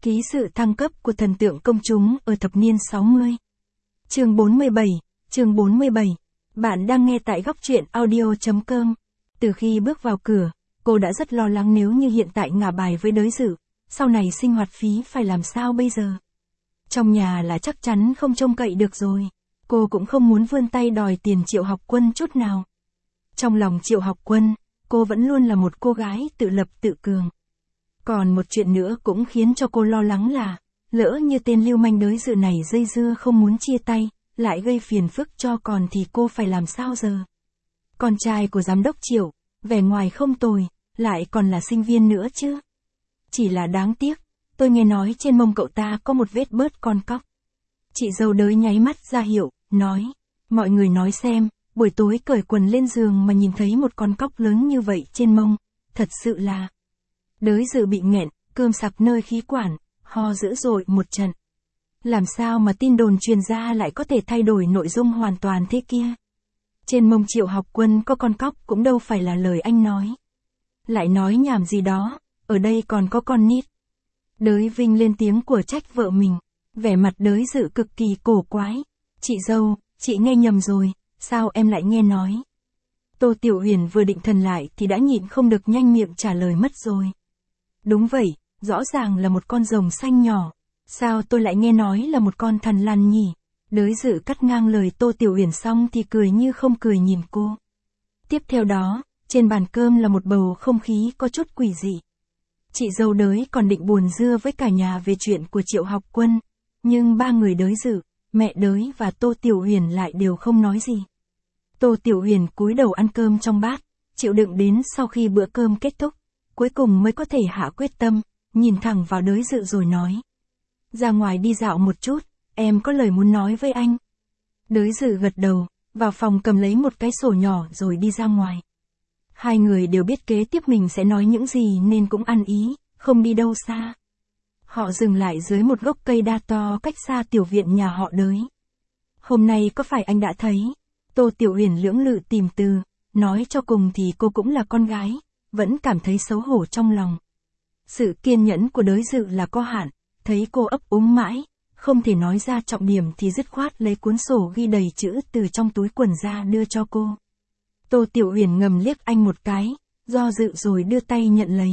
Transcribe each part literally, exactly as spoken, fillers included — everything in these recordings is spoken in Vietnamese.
Ký sự thăng cấp của thần tượng công chúng ở thập niên sáu mươi. Chương bốn mươi bảy, chương bốn mươi bảy. Bạn đang nghe tại góc truyện audio chấm com. Từ khi bước vào cửa, cô đã rất lo lắng nếu như hiện tại ngả bài với Đới Dự, sau này sinh hoạt phí phải làm sao bây giờ. Trong nhà là chắc chắn không trông cậy được rồi. Cô cũng không muốn vươn tay đòi tiền Triệu Học Quân chút nào. Trong lòng Triệu Học Quân, cô vẫn luôn là một cô gái tự lập tự cường. Còn một chuyện nữa cũng khiến cho cô lo lắng là, lỡ như tên lưu manh Đới Dự này dây dưa không muốn chia tay, lại gây phiền phức cho còn thì cô phải làm sao giờ? Con trai của giám đốc Triệu, vẻ ngoài không tồi, lại còn là sinh viên nữa chứ. Chỉ là đáng tiếc, tôi nghe nói trên mông cậu ta có một vết bớt con cóc. Chị dâu Đới nháy mắt ra hiệu, nói, mọi người nói xem, buổi tối cởi quần lên giường mà nhìn thấy một con cóc lớn như vậy trên mông, thật sự là... Đới Dự bị nghẹn, cơm sặc nơi khí quản, ho dữ dội một trận. Làm sao mà tin đồn truyền ra lại có thể thay đổi nội dung hoàn toàn thế kia? Trên mông Triệu Học Quân có con cóc cũng đâu phải là lời anh nói. Lại nói nhảm gì đó, ở đây còn có con nít. Đới Vinh lên tiếng của trách vợ mình, vẻ mặt Đới Dự cực kỳ cổ quái. Chị dâu, chị nghe nhầm rồi, sao em lại nghe nói? Tô Tiểu Uyển vừa định thần lại thì đã nhịn không được nhanh miệng trả lời mất rồi. Đúng vậy, rõ ràng là một con rồng xanh nhỏ. Sao tôi lại nghe nói là một con thằn lằn nhỉ? Đới Dự cắt ngang lời Tô Tiểu Uyển xong thì cười như không cười nhìn cô. Tiếp theo đó, trên bàn cơm là một bầu không khí có chút quỷ dị. Chị dâu Đới còn định buồn dưa với cả nhà về chuyện của Triệu Học Quân. Nhưng ba người Đới Dự, mẹ Đới và Tô Tiểu Uyển lại đều không nói gì. Tô Tiểu Uyển cúi đầu ăn cơm trong bát, chịu đựng đến sau khi bữa cơm kết thúc, cuối cùng mới có thể hạ quyết tâm, nhìn thẳng vào Đới Dự rồi nói. Ra ngoài đi dạo một chút, em có lời muốn nói với anh. Đới Dự gật đầu, vào phòng cầm lấy một cái sổ nhỏ rồi đi ra ngoài. Hai người đều biết kế tiếp mình sẽ nói những gì nên cũng ăn ý, không đi đâu xa. Họ dừng lại dưới một gốc cây đa to cách xa tiểu viện nhà họ Đới. Hôm nay có phải anh đã thấy? Tô Tiểu Uyển lưỡng lự tìm từ, nói cho cùng thì cô cũng là con gái, vẫn cảm thấy xấu hổ trong lòng. Sự kiên nhẫn của Đới Dự là có hạn, thấy cô ấp úng mãi, không thể nói ra trọng điểm thì dứt khoát lấy cuốn sổ ghi đầy chữ từ trong túi quần ra đưa cho cô. Tô Tiểu Uyển ngầm liếc anh một cái, do dự rồi đưa tay nhận lấy.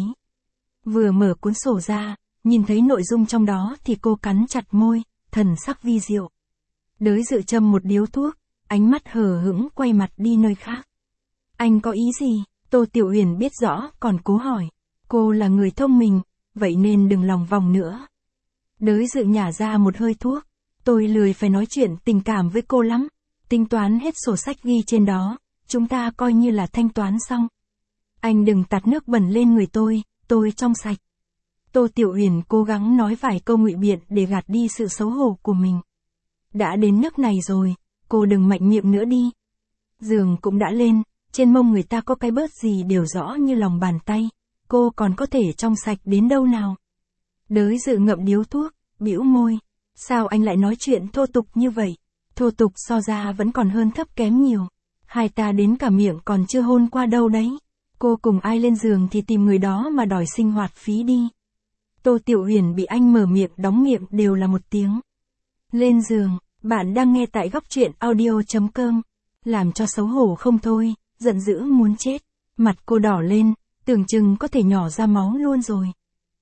Vừa mở cuốn sổ ra, nhìn thấy nội dung trong đó thì cô cắn chặt môi, thần sắc vi diệu. Đới Dự châm một điếu thuốc, ánh mắt hờ hững quay mặt đi nơi khác. Anh có ý gì? Tô Tiểu Uyển biết rõ còn cố hỏi. Cô là người thông minh, vậy nên đừng lòng vòng nữa. Đới Dự nhả ra một hơi thuốc. Tôi lười phải nói chuyện tình cảm với cô lắm. Tính toán hết sổ sách ghi trên đó, chúng ta coi như là thanh toán xong. Anh đừng tạt nước bẩn lên người tôi, tôi trong sạch. Tô Tiểu Uyển cố gắng nói vài câu ngụy biện để gạt đi sự xấu hổ của mình. Đã đến nước này rồi, cô đừng mạnh miệng nữa đi. Giường cũng đã lên, trên mông người ta có cái bớt gì đều rõ như lòng bàn tay, cô còn có thể trong sạch đến đâu nào. Đới Dự ngậm điếu thuốc, bĩu môi. Sao anh lại nói chuyện thô tục như vậy? Thô tục so ra vẫn còn hơn thấp kém nhiều. Hai ta đến cả miệng còn chưa hôn qua đâu đấy. Cô cùng ai lên giường thì tìm người đó mà đòi sinh hoạt phí đi. Tô Tiểu Uyển bị anh mở miệng đóng miệng đều là một tiếng. Lên giường, bạn đang nghe tại góc truyện audio chấm com. Làm cho xấu hổ không thôi, giận dữ muốn chết. Mặt cô đỏ lên, tưởng chừng có thể nhỏ ra máu luôn rồi.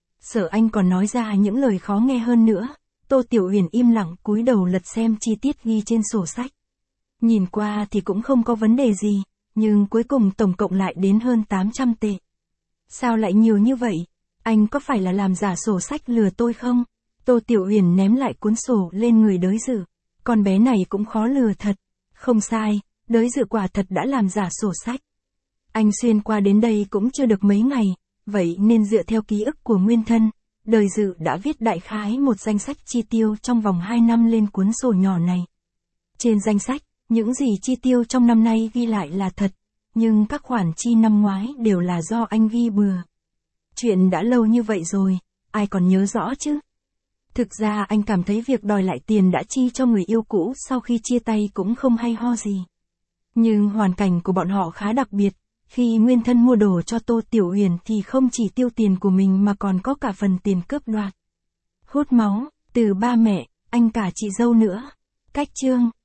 Sợ anh còn nói ra những lời khó nghe hơn nữa. Tô Tiểu Uyển im lặng cúi đầu lật xem chi tiết ghi trên sổ sách. Nhìn qua thì cũng không có vấn đề gì, nhưng cuối cùng tổng cộng lại đến hơn tám trăm tệ. Sao lại nhiều như vậy? Anh có phải là làm giả sổ sách lừa tôi không? Tô Tiểu Uyển ném lại cuốn sổ lên người Đới Dự. Con bé này cũng khó lừa thật. Không sai, Đới Dự quả thật đã làm giả sổ sách. Anh xuyên qua đến đây cũng chưa được mấy ngày, vậy nên dựa theo ký ức của nguyên thân, Đới Dự đã viết đại khái một danh sách chi tiêu trong vòng hai năm lên cuốn sổ nhỏ này. Trên danh sách, những gì chi tiêu trong năm nay ghi lại là thật, nhưng các khoản chi năm ngoái đều là do anh ghi bừa. Chuyện đã lâu như vậy rồi, ai còn nhớ rõ chứ? Thực ra anh cảm thấy việc đòi lại tiền đã chi cho người yêu cũ sau khi chia tay cũng không hay ho gì. Nhưng hoàn cảnh của bọn họ khá đặc biệt, khi nguyên thân mua đồ cho Tô Tiểu Uyển thì không chỉ tiêu tiền của mình mà còn có cả phần tiền cướp đoạt. Hút máu, từ ba mẹ, anh cả chị dâu nữa. Cách chương,